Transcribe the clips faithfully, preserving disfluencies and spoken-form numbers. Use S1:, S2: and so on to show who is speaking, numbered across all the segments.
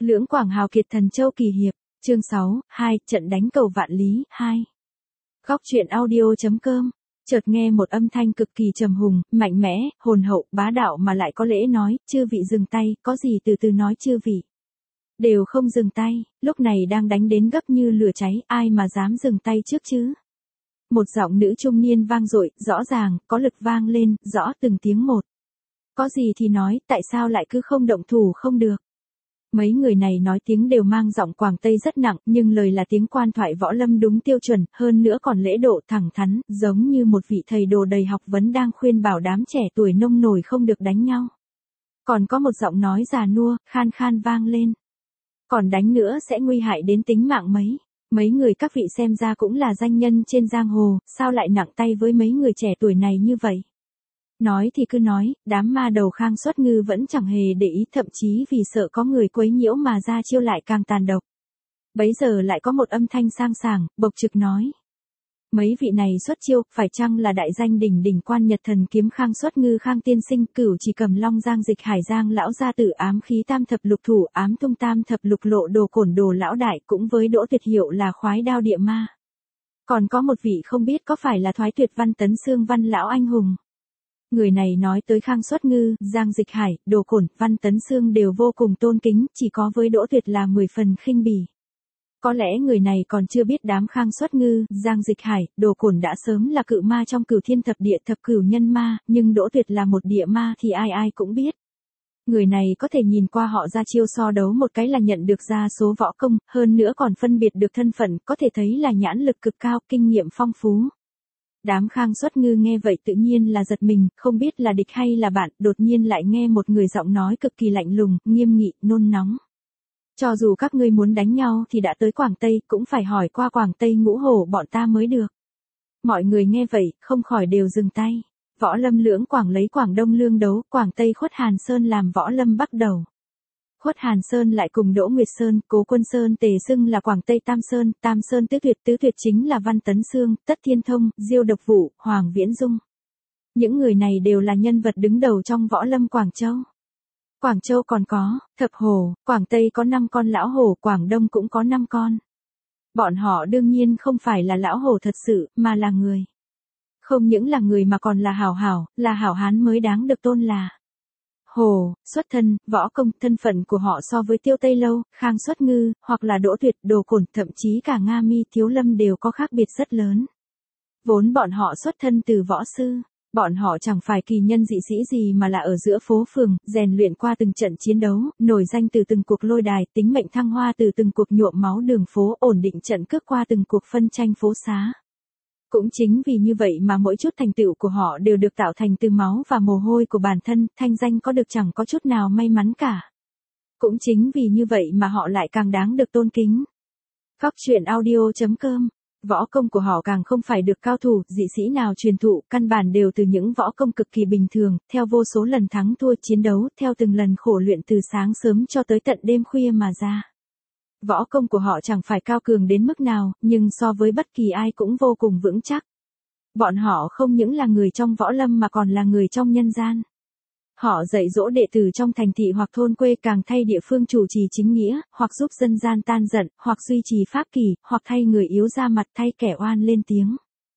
S1: Lưỡng Quảng hào kiệt thần châu kỳ hiệp, chương sáu, hai, trận đánh cầu Vạn Lý, hai. Góc truyện audio.com, chợt nghe một âm thanh cực kỳ trầm hùng, mạnh mẽ, hồn hậu, bá đạo mà lại có lễ nói, chư vị dừng tay, có gì từ từ nói chư vị. Đều không dừng tay, lúc này đang đánh đến gấp như lửa cháy, ai mà dám dừng tay trước chứ. Một giọng nữ trung niên vang dội, rõ ràng, có lực vang lên, rõ từng tiếng một. Có gì thì nói, tại sao lại cứ không động thủ không được. Mấy người này nói tiếng đều mang giọng Quảng Tây rất nặng, nhưng lời là tiếng quan thoại võ lâm đúng tiêu chuẩn, hơn nữa còn lễ độ thẳng thắn, giống như một vị thầy đồ đầy học vấn đang khuyên bảo đám trẻ tuổi nông nổi không được đánh nhau. Còn có một giọng nói già nua, khan khan vang lên. Còn đánh nữa sẽ nguy hại đến tính mạng mấy. Mấy người các vị xem ra cũng là danh nhân trên giang hồ, sao lại nặng tay với mấy người trẻ tuổi này như vậy? Nói thì cứ nói, đám ma đầu Khang Xuất Ngư vẫn chẳng hề để ý, thậm chí vì sợ có người quấy nhiễu mà ra chiêu lại càng tàn độc. Bấy giờ lại có một âm thanh sang sảng, bộc trực nói. Mấy vị này xuất chiêu, phải chăng là đại danh đỉnh đỉnh quan Nhật Thần Kiếm Khang Xuất Ngư Khang tiên sinh, Cửu Chỉ Cầm Long Giang Dịch Hải Giang lão gia tử ám khí tam thập lục thủ, ám tung tam thập lục lộ đồ cổn đồ lão đại, cũng với Đỗ Tuyệt hiệu là khoái đao địa ma. Còn có một vị không biết có phải là Thoái Tuyệt Văn Tấn Xương Văn lão anh hùng. Người này nói tới Khang Xuất Ngư, Giang Dịch Hải, Đồ Cổn, Văn Tấn Xương đều vô cùng tôn kính, chỉ có với Đỗ Tuyệt là mười phần khinh bỉ. Có lẽ người này còn chưa biết đám Khang Xuất Ngư, Giang Dịch Hải, Đồ Cổn đã sớm là cự ma trong cửu thiên thập địa thập cửu nhân ma, nhưng Đỗ Tuyệt là một địa ma thì ai ai cũng biết. Người này có thể nhìn qua họ ra chiêu so đấu một cái là nhận được ra số võ công, hơn nữa còn phân biệt được thân phận, có thể thấy là nhãn lực cực cao, kinh nghiệm phong phú. Đám Khang Xuất Ngư nghe vậy tự nhiên là giật mình, không biết là địch hay là bạn, đột nhiên lại nghe một người giọng nói cực kỳ lạnh lùng, nghiêm nghị, nôn nóng. Cho dù các ngươi muốn đánh nhau thì đã tới Quảng Tây, cũng phải hỏi qua Quảng Tây Ngũ Hổ bọn ta mới được. Mọi người nghe vậy, không khỏi đều dừng tay. Võ lâm Lưỡng Quảng lấy Quảng Đông lương đấu, Quảng Tây Khuất Hàn Sơn làm võ lâm bắt đầu. Khuất Hàn Sơn lại cùng Đỗ Nguyệt Sơn, Cố Quân Sơn tề xưng là Quảng Tây Tam Sơn, Tam Sơn Tứ Tuyệt, Tứ Tuyệt chính là Văn Tấn Xương, Tất Thiên Thông, Diêu Độc Vũ, Hoàng Viễn Dung. Những người này đều là nhân vật đứng đầu trong võ lâm Quảng Châu. Quảng Châu còn có, Thập Hổ, Quảng Tây có năm con lão hổ, Quảng Đông cũng có năm con. Bọn họ đương nhiên không phải là lão hổ thật sự, mà là người. Không những là người mà còn là hảo hảo, là hảo hán mới đáng được tôn là. Hồ, xuất thân, võ công, thân phận của họ so với Tiêu Tây Lâu, Khang Xuất Ngư, hoặc là Đỗ Tuyệt, Đồ Cổn, thậm chí cả Nga Mi Thiếu Lâm đều có khác biệt rất lớn. Vốn bọn họ xuất thân từ võ sư, bọn họ chẳng phải kỳ nhân dị sĩ gì mà là ở giữa phố phường, rèn luyện qua từng trận chiến đấu, nổi danh từ từng cuộc lôi đài, tính mệnh thăng hoa từ từng cuộc nhuộm máu đường phố, ổn định trận cước qua từng cuộc phân tranh phố xá. Cũng chính vì như vậy mà mỗi chút thành tựu của họ đều được tạo thành từ máu và mồ hôi của bản thân, thanh danh có được chẳng có chút nào may mắn cả. Cũng chính vì như vậy mà họ lại càng đáng được tôn kính. Góc truyện audio.com, võ công của họ càng không phải được cao thủ, dị sĩ nào truyền thụ, căn bản đều từ những võ công cực kỳ bình thường, theo vô số lần thắng thua chiến đấu, theo từng lần khổ luyện từ sáng sớm cho tới tận đêm khuya mà ra. Võ công của họ chẳng phải cao cường đến mức nào, nhưng so với bất kỳ ai cũng vô cùng vững chắc. Bọn họ không những là người trong võ lâm mà còn là người trong nhân gian. Họ dạy dỗ đệ tử trong thành thị hoặc thôn quê, càng thay địa phương chủ trì chính nghĩa, hoặc giúp dân gian tan giận, hoặc duy trì pháp kỷ, hoặc thay người yếu ra mặt, thay kẻ oan lên tiếng.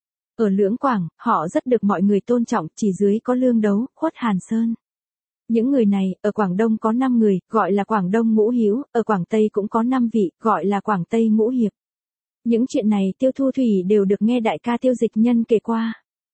S1: Ở Lưỡng Quảng, họ rất được mọi người tôn trọng, chỉ dưới có Lương Đấu, Khuất Hàn Sơn. Những người này, ở Quảng Đông có năm người, gọi là Quảng Đông Ngũ Hiếu, ở Quảng Tây cũng có năm vị, gọi là Quảng Tây Ngũ Hiệp. Những chuyện này Tiêu Thu Thủy đều được nghe đại ca Tiêu Dịch Nhân kể qua.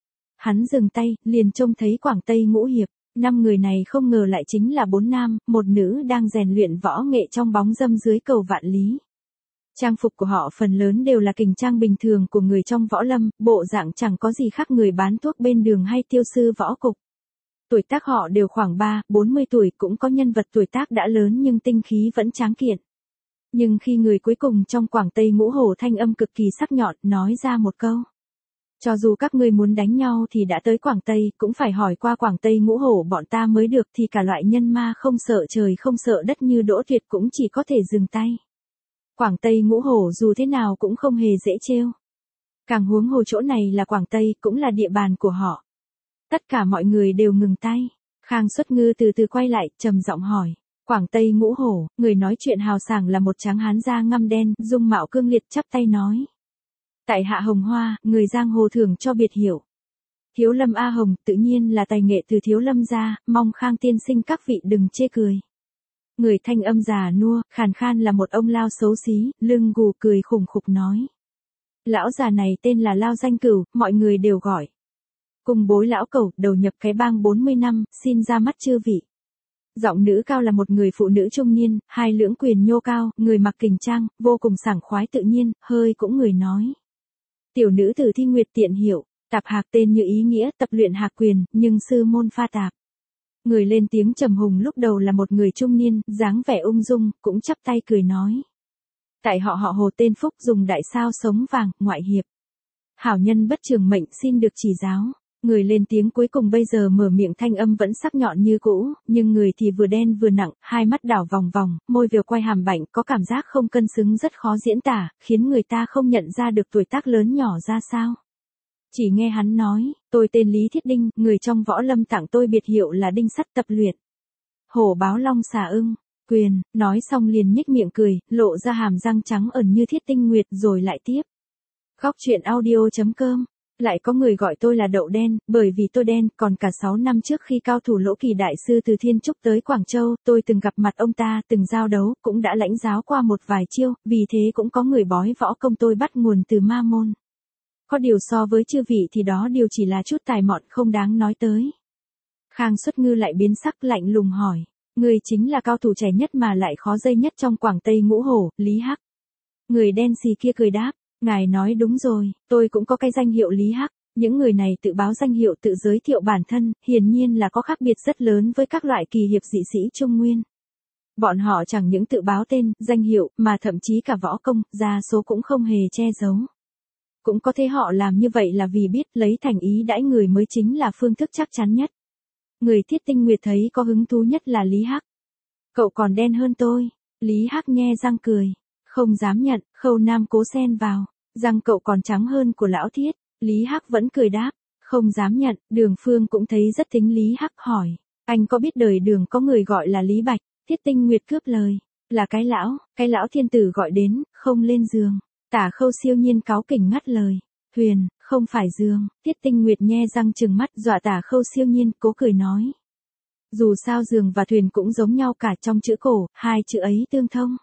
S1: Hắn dừng tay, liền trông thấy Quảng Tây Ngũ Hiệp, năm người này không ngờ lại chính là bốn nam, một nữ đang rèn luyện võ nghệ trong bóng râm dưới cầu Vạn Lý. Trang phục của họ phần lớn đều là kình trang bình thường của người trong võ lâm, bộ dạng chẳng có gì khác người bán thuốc bên đường hay tiêu sư võ cục. Tuổi tác họ đều khoảng ba, bốn mươi tuổi, cũng có nhân vật tuổi tác đã lớn nhưng tinh khí vẫn tráng kiện. Nhưng khi người cuối cùng trong Quảng Tây Ngũ Hổ thanh âm cực kỳ sắc nhọn, nói ra một câu. Cho dù các ngươi muốn đánh nhau thì đã tới Quảng Tây, cũng phải hỏi qua Quảng Tây Ngũ Hổ bọn ta mới được, thì cả loại nhân ma không sợ trời không sợ đất như Đỗ Tuyệt cũng chỉ có thể dừng tay. Quảng Tây Ngũ Hổ dù thế nào cũng không hề dễ trêu. Càng huống hồ chỗ này là Quảng Tây, cũng là địa bàn của họ. Tất cả mọi người đều ngừng tay. Khang Xuất Ngư từ từ quay lại, trầm giọng hỏi. Quảng Tây Ngũ Hổ, người nói chuyện hào sảng là một tráng hán da ngăm đen, dung mạo cương liệt chắp tay nói. Tại hạ Hồng Hoa, người giang hồ thưởng cho biệt hiệu. Thiếu Lâm A Hồng, tự nhiên là tài nghệ từ Thiếu Lâm ra, mong Khang tiên sinh các vị đừng chê cười. Người thanh âm già nua, khàn khan là một ông lao xấu xí, lưng gù cười khủng khục nói. Lão già này tên là Lao Danh Cửu, mọi người đều gọi. Cùng bối lão cẩu, đầu nhập cái bang bốn mươi năm, xin ra mắt chư vị. Giọng nữ cao là một người phụ nữ trung niên, hai lưỡng quyền nhô cao, người mặc kình trang, vô cùng sảng khoái tự nhiên, hơi cũng người nói. Tiểu nữ tử Thi Nguyệt tiện hiệu, tạp hạc tên như ý nghĩa, tập luyện hạc quyền, nhưng sư môn pha tạp. Người lên tiếng trầm hùng lúc đầu là một người trung niên, dáng vẻ ung dung, cũng chắp tay cười nói. Tại họ họ Hồ tên Phúc dùng đại sao sống vàng, ngoại hiệp. Hảo nhân bất trường mệnh xin được chỉ giáo. Người lên tiếng cuối cùng bây giờ mở miệng thanh âm vẫn sắc nhọn như cũ, nhưng người thì vừa đen vừa nặng, hai mắt đảo vòng vòng, môi viều quay hàm bảnh, có cảm giác không cân xứng rất khó diễn tả, khiến người ta không nhận ra được tuổi tác lớn nhỏ ra sao. Chỉ nghe hắn nói, tôi tên Lý Thiết Đinh, người trong võ lâm tặng tôi biệt hiệu là Đinh Sắt tập luyện. Hổ báo long xà ưng, quyền, nói xong liền nhếch miệng cười, lộ ra hàm răng trắng ẩn như thiết tinh nguyệt rồi lại tiếp. Góc truyện audio chấm com. Lại có người gọi tôi là đậu đen, bởi vì tôi đen, còn cả sáu năm trước khi cao thủ Lỗ Kỳ đại sư từ Thiên Trúc tới Quảng Châu, tôi từng gặp mặt ông ta, từng giao đấu, cũng đã lãnh giáo qua một vài chiêu, vì thế cũng có người bói võ công tôi bắt nguồn từ ma môn. Có điều so với chư vị thì đó điều chỉ là chút tài mọn không đáng nói tới. Khang Xuất Ngư lại biến sắc lạnh lùng hỏi, người chính là cao thủ trẻ nhất mà lại khó dây nhất trong Quảng Tây Ngũ Hổ, Lý Hắc. Người đen xì kia cười đáp. Ngài nói đúng rồi, tôi cũng có cái danh hiệu Lý Hắc, những người này tự báo danh hiệu tự giới thiệu bản thân, hiển nhiên là có khác biệt rất lớn với các loại kỳ hiệp dị sĩ Trung Nguyên. Bọn họ chẳng những tự báo tên, danh hiệu, mà thậm chí cả võ công, gia số cũng không hề che giấu. Cũng có thể họ làm như vậy là vì biết lấy thành ý đãi người mới chính là phương thức chắc chắn nhất. Người Thiết Tinh Nguyệt thấy có hứng thú nhất là Lý Hắc. Cậu còn đen hơn tôi, Lý Hắc nhe răng cười, không dám nhận, Khâu Nam Cố xen vào. Răng cậu còn trắng hơn của lão Thiết, Lý Hắc vẫn cười đáp, không dám nhận, Đường Phương cũng thấy rất thính Lý Hắc hỏi, anh có biết đời Đường có người gọi là Lý Bạch, Thiết Tinh Nguyệt cướp lời, là cái lão, cái lão thiên tử gọi đến, không lên giường, Tả Khâu siêu nhiên cáu kỉnh ngắt lời, Huyền, không phải giường, Thiết Tinh Nguyệt nhe răng trừng mắt dọa Tả Khâu siêu nhiên, cố cười nói. Dù sao giường và thuyền cũng giống nhau cả trong chữ cổ, hai chữ ấy tương thông.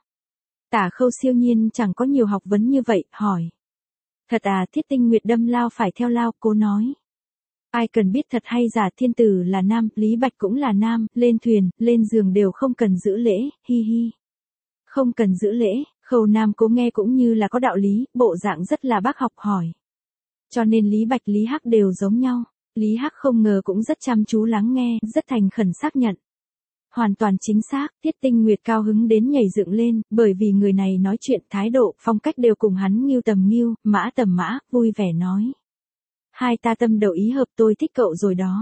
S1: Tả Khâu siêu nhiên chẳng có nhiều học vấn như vậy, hỏi. Thật à, Thiết Tinh Nguyệt đâm lao phải theo lao, cố nói. Ai cần biết thật hay giả, thiên tử là nam, Lý Bạch cũng là nam, lên thuyền, lên giường đều không cần giữ lễ, hi hi. Không cần giữ lễ, Khâu Nam Cố nghe cũng như là có đạo lý, bộ dạng rất là bác học hỏi. Cho nên Lý Bạch Lý Hắc đều giống nhau, Lý Hắc không ngờ cũng rất chăm chú lắng nghe, rất thành khẩn xác nhận. Hoàn toàn chính xác, Thiết Tinh Nguyệt cao hứng đến nhảy dựng lên, bởi vì người này nói chuyện thái độ, phong cách đều cùng hắn nghiêu tầm nghiêu, mã tầm mã, vui vẻ nói. Hai ta tâm đầu ý hợp, tôi thích cậu rồi đó.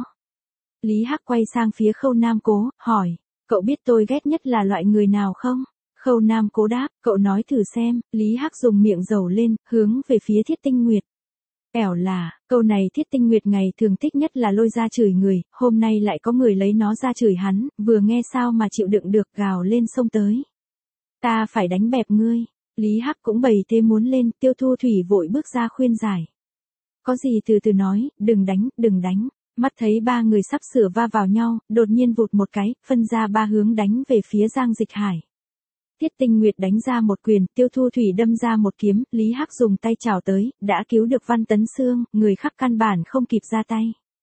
S1: Lý Hắc quay sang phía Khâu Nam Cố, hỏi, cậu biết tôi ghét nhất là loại người nào không? Khâu Nam Cố đáp, cậu nói thử xem, Lý Hắc dùng miệng dầu lên, hướng về phía Thiết Tinh Nguyệt. Ẻo là, câu này Thiết Tinh Nguyệt ngày thường thích nhất là lôi ra chửi người, hôm nay lại có người lấy nó ra chửi hắn, vừa nghe sao mà chịu đựng được, gào lên xông tới. Ta phải đánh bẹp ngươi, Lý Hắc cũng bày thế muốn lên, Tiêu Thu Thủy vội bước ra khuyên giải. Có gì từ từ nói, đừng đánh, đừng đánh, mắt thấy ba người sắp sửa va vào nhau, đột nhiên vụt một cái, phân ra ba hướng đánh về phía Giang Dịch Hải. Thiết Tinh Nguyệt đánh ra một quyền, Tiêu Thu Thủy đâm ra một kiếm, Lý Hắc dùng tay chào tới, đã cứu được Văn Tấn Xương, người khác căn bản không kịp ra tay.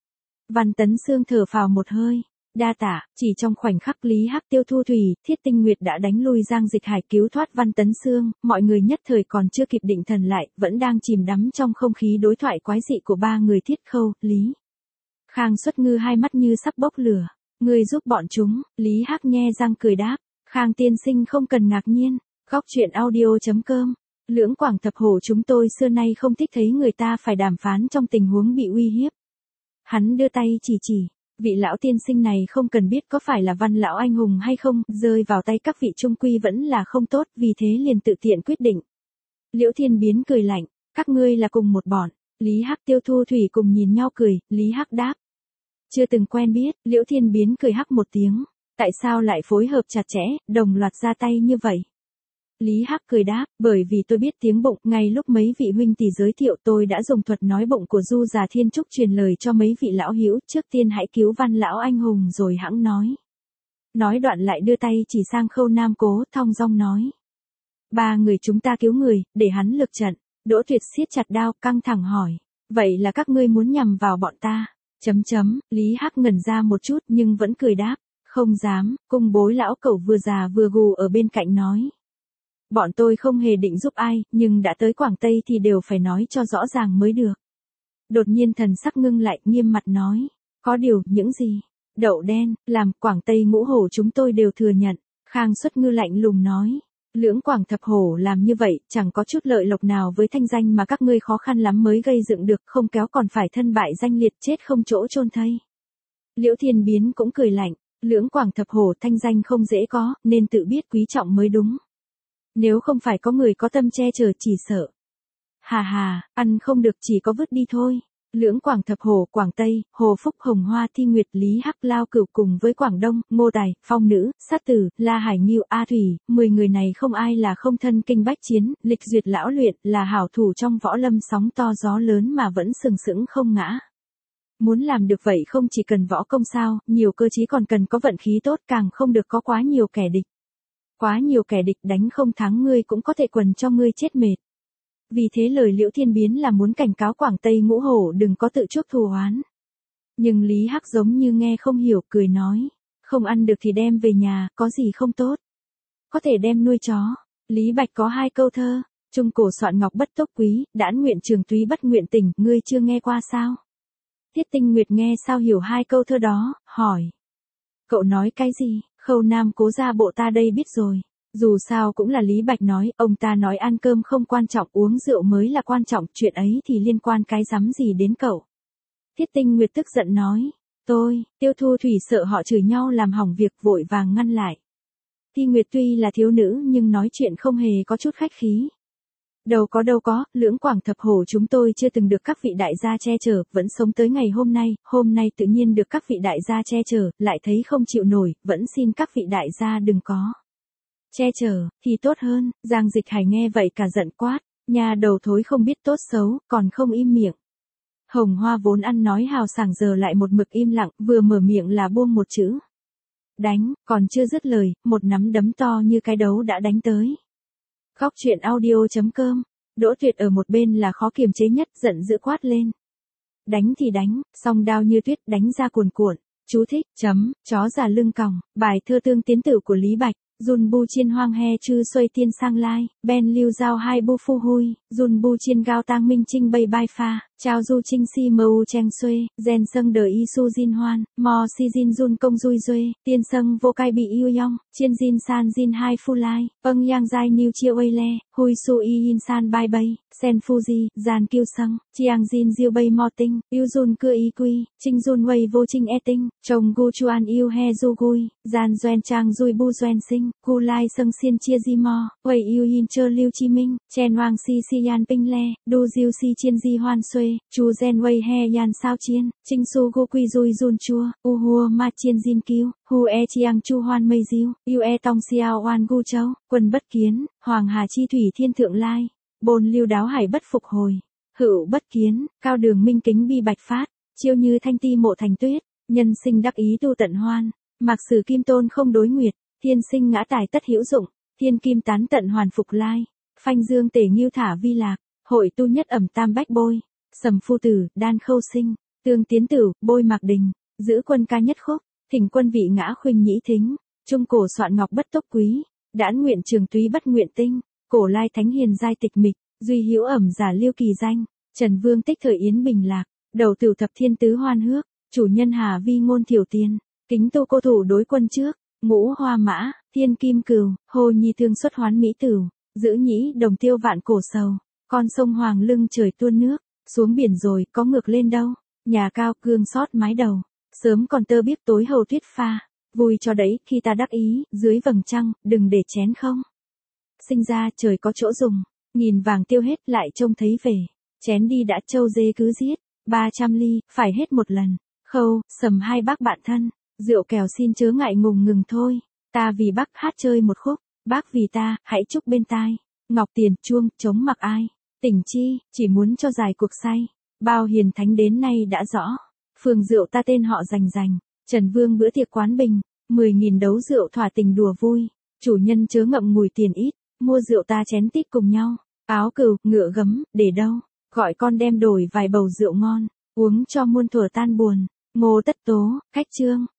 S1: Văn Tấn Xương thở phào một hơi, đa tạ, chỉ trong khoảnh khắc Lý Hắc Tiêu Thu Thủy, Thiết Tinh Nguyệt đã đánh lui Giang Dịch Hải cứu thoát Văn Tấn Xương, mọi người nhất thời còn chưa kịp định thần lại, vẫn đang chìm đắm trong không khí đối thoại quái dị của ba người Thiết Khâu, Lý. Khang Xuất Ngư hai mắt như sắp bốc lửa, người giúp bọn chúng, Lý Hắc nhe răng cười đáp. Khang tiên sinh không cần ngạc nhiên, góc truyện audio chấm com. Lưỡng Quảng Thập Hổ chúng tôi xưa nay không thích thấy người ta phải đàm phán trong tình huống bị uy hiếp. Hắn đưa tay chỉ chỉ, vị lão tiên sinh này không cần biết có phải là Văn lão anh hùng hay không, rơi vào tay các vị trung quy vẫn là không tốt, vì thế liền tự tiện quyết định. Liễu Thiên Biến cười lạnh, các ngươi là cùng một bọn, Lý Hắc Tiêu Thu Thủy cùng nhìn nhau cười, Lý Hắc đáp. Chưa từng quen biết, Liễu Thiên Biến cười hắc một tiếng. Tại sao lại phối hợp chặt chẽ, đồng loạt ra tay như vậy? Lý Hắc cười đáp, bởi vì tôi biết tiếng bụng, ngay lúc mấy vị huynh tỷ giới thiệu tôi đã dùng thuật nói bụng của Du già Thiên Trúc truyền lời cho mấy vị lão hữu, trước tiên hãy cứu Văn lão anh hùng rồi hẵng nói. Nói đoạn lại đưa tay chỉ sang Khâu Nam Cố, thong dong nói. Ba người chúng ta cứu người, để hắn lực trận. Đỗ Tuyệt siết chặt đao, căng thẳng hỏi. Vậy là các ngươi muốn nhằm vào bọn ta? Chấm chấm, Lý Hắc ngẩn ra một chút nhưng vẫn cười đáp. Không dám, cung bối lão cẩu vừa già vừa gù ở bên cạnh nói. Bọn tôi không hề định giúp ai, nhưng đã tới Quảng Tây thì đều phải nói cho rõ ràng mới được. Đột nhiên thần sắc ngưng lại, nghiêm mặt nói. Có điều, những gì? Đậu đen, làm Quảng Tây ngũ hổ chúng tôi đều thừa nhận. Khang Xuất Ngư lạnh lùng nói. Lưỡng Quảng thập hổ làm như vậy, chẳng có chút lợi lộc nào với thanh danh mà các ngươi khó khăn lắm mới gây dựng được, không kéo còn phải thân bại danh liệt chết không chỗ chôn thây. Liễu Thiên Biến cũng cười lạnh. Lưỡng Quảng thập hổ thanh danh không dễ có, nên tự biết quý trọng mới đúng. Nếu không phải có người có tâm che chở chỉ sợ. Hà hà, ăn không được chỉ có vứt đi thôi. Lưỡng Quảng thập hổ, Quảng Tây, Hồ Phúc, Hồng Hoa, Thi Nguyệt, Lý Hắc, Lao Cửu cùng với Quảng Đông, Ngô Tài, Phong Nữ, Sát Tử, La Hải Nghiêu, A Thủy, mười người này không ai là không thân kinh bách chiến, lịch duyệt lão luyện, là hảo thủ trong võ lâm sóng to gió lớn mà vẫn sừng sững không ngã. Muốn làm được vậy không chỉ cần võ công sao, nhiều cơ chí còn cần có vận khí tốt, càng không được có quá nhiều kẻ địch. Quá nhiều kẻ địch đánh không thắng ngươi cũng có thể quần cho ngươi chết mệt. Vì thế lời Liễu Thiên Biến là muốn cảnh cáo Quảng Tây ngũ hổ đừng có tự chuốc thù oán. Nhưng Lý Hắc giống như nghe không hiểu, cười nói. Không ăn được thì đem về nhà, có gì không tốt. Có thể đem nuôi chó. Lý Bạch có hai câu thơ. Trung cổ soạn ngọc bất tốc quý, đãn nguyện trường túy bất nguyện tình, ngươi chưa nghe qua sao? Tiết Tinh Nguyệt nghe sao hiểu hai câu thơ đó, hỏi. Cậu nói cái gì? Khâu Nam Cố ra bộ ta đây biết rồi. Dù sao cũng là Lý Bạch nói, ông ta nói ăn cơm không quan trọng, uống rượu mới là quan trọng, chuyện ấy thì liên quan cái rắm gì đến cậu. Tiết Tinh Nguyệt tức giận nói, tôi, Tiêu Thu Thủy sợ họ chửi nhau làm hỏng việc, vội vàng ngăn lại. Thi Nguyệt tuy là thiếu nữ nhưng nói chuyện không hề có chút khách khí. Đâu có đâu có, Lưỡng Quảng thập hổ chúng tôi chưa từng được các vị đại gia che chở, vẫn sống tới ngày hôm nay, hôm nay tự nhiên được các vị đại gia che chở, lại thấy không chịu nổi, vẫn xin các vị đại gia đừng có. Che chở, thì tốt hơn. Giang Dịch Hải nghe vậy cả giận quát, nhà đầu thối không biết tốt xấu, còn không im miệng. Hồng Hoa vốn ăn nói hào sảng giờ lại một mực im lặng, vừa mở miệng là buông một chữ. Đánh, còn chưa dứt lời, một nắm đấm to như cái đấu đã đánh tới. Góc truyện audio chấm com, Đỗ Tuyệt ở một bên là khó kiềm chế nhất, giận dữ quát lên. Đánh thì đánh, song đao như tuyết đánh ra cuồn cuộn. Chú thích, chấm, chó già lưng còng, bài thơ tương tiến tử của Lý Bạch. Dun bu chiên hoang he chư xuôi tiên sang lai, ben lưu giao hai bu phu hui, dun bu chiên gao tang minh trinh bay bai pha, chao du trinh si mâu cheng xuê, gen sâng đời y su jin hoan, mò si jin dun công dui duê, tiên sâng vô cai bị yêu yong, chiên jin san jin hai phu lai, âng yang dai niu chiêu ây le, hui su y yin san bai bay, sen fuji, gian kiêu sâng, chiang jin diêu bay mo tinh, yêu jun cưa y quy, trinh jun wei vô trinh e tinh, chồng gu chuan yêu he du gui, gian doen trang dui bu doen sinh. Gu lai sâng xiên chia di mo, Wei yêu yin chơ lưu chi minh, chen wang si si yan ping le, du diêu si chiên di hoan xuê, chu gen Wei he yan sao chiên, trinh su gu quy dui dun chua, u hua ma chiên jin kiu, hu e chiang chu hoan mây diêu, yu e tong xiao oan gu châu, quân bất kiến, hoàng hà chi thủy thiên thượng lai, bồn lưu đáo hải bất phục hồi, hữu bất kiến, cao đường minh kính bi bạch phát, chiêu như thanh ti mộ thành tuyết, nhân sinh đắc ý tu tận hoan, mạc sử kim tôn không đối nguyệt. Thiên sinh ngã tài tất hữu dụng, thiên kim tán tận hoàn phục lai, phanh dương tể nghiêu thả vi lạc, hội tu nhất ẩm tam bách bôi, sầm phu tử, đan khâu sinh, tương tiến tử, bôi mạc đình, giữ quân ca nhất khúc, thỉnh quân vị ngã khuynh nhĩ thính, trung cổ soạn ngọc bất tốc quý, đãn nguyện trường túy bất nguyện tinh, cổ lai thánh hiền giai tịch mịch, duy hữu ẩm giả liêu kỳ danh, trần vương tích thời yến bình lạc, đầu tử thập thiên tứ hoan hước, chủ nhân hà vi ngôn thiểu tiên, kính tu cô thủ đối quân trước. Ngũ hoa mã, thiên kim cừu, hồ nhi thương xuất hoán mỹ tửu, giữ nhĩ đồng tiêu vạn cổ sầu, con sông hoàng lưng trời tuôn nước, xuống biển rồi có ngược lên đâu, nhà cao cương sót mái đầu, sớm còn tơ biếc tối hầu tuyết pha, vui cho đấy khi ta đắc ý, dưới vầng trăng, đừng để chén không. Sinh ra trời có chỗ dùng, nghìn vàng tiêu hết lại trông thấy về, chén đi đã trâu dê cứ giết, ba trăm ly, phải hết một lần, khâu, sầm hai bác bạn thân. Rượu kèo xin chớ ngại ngùng ngừng thôi. Ta vì bác hát chơi một khúc, bác vì ta, hãy chúc bên tai. Ngọc tiền chuông, chống mặc ai. Tình chi, chỉ muốn cho dài cuộc say. Bao hiền thánh đến nay đã rõ. Phường rượu ta tên họ rành rành. Trần Vương bữa tiệc quán bình. Mười nghìn đấu rượu thỏa tình đùa vui. Chủ nhân chớ ngậm ngùi tiền ít. Mua rượu ta chén tít cùng nhau. Áo cừu, ngựa gấm, để đâu. Gọi con đem đổi vài bầu rượu ngon. Uống cho muôn thuở tan buồn. Ngô Tất Tố, Khách Trương.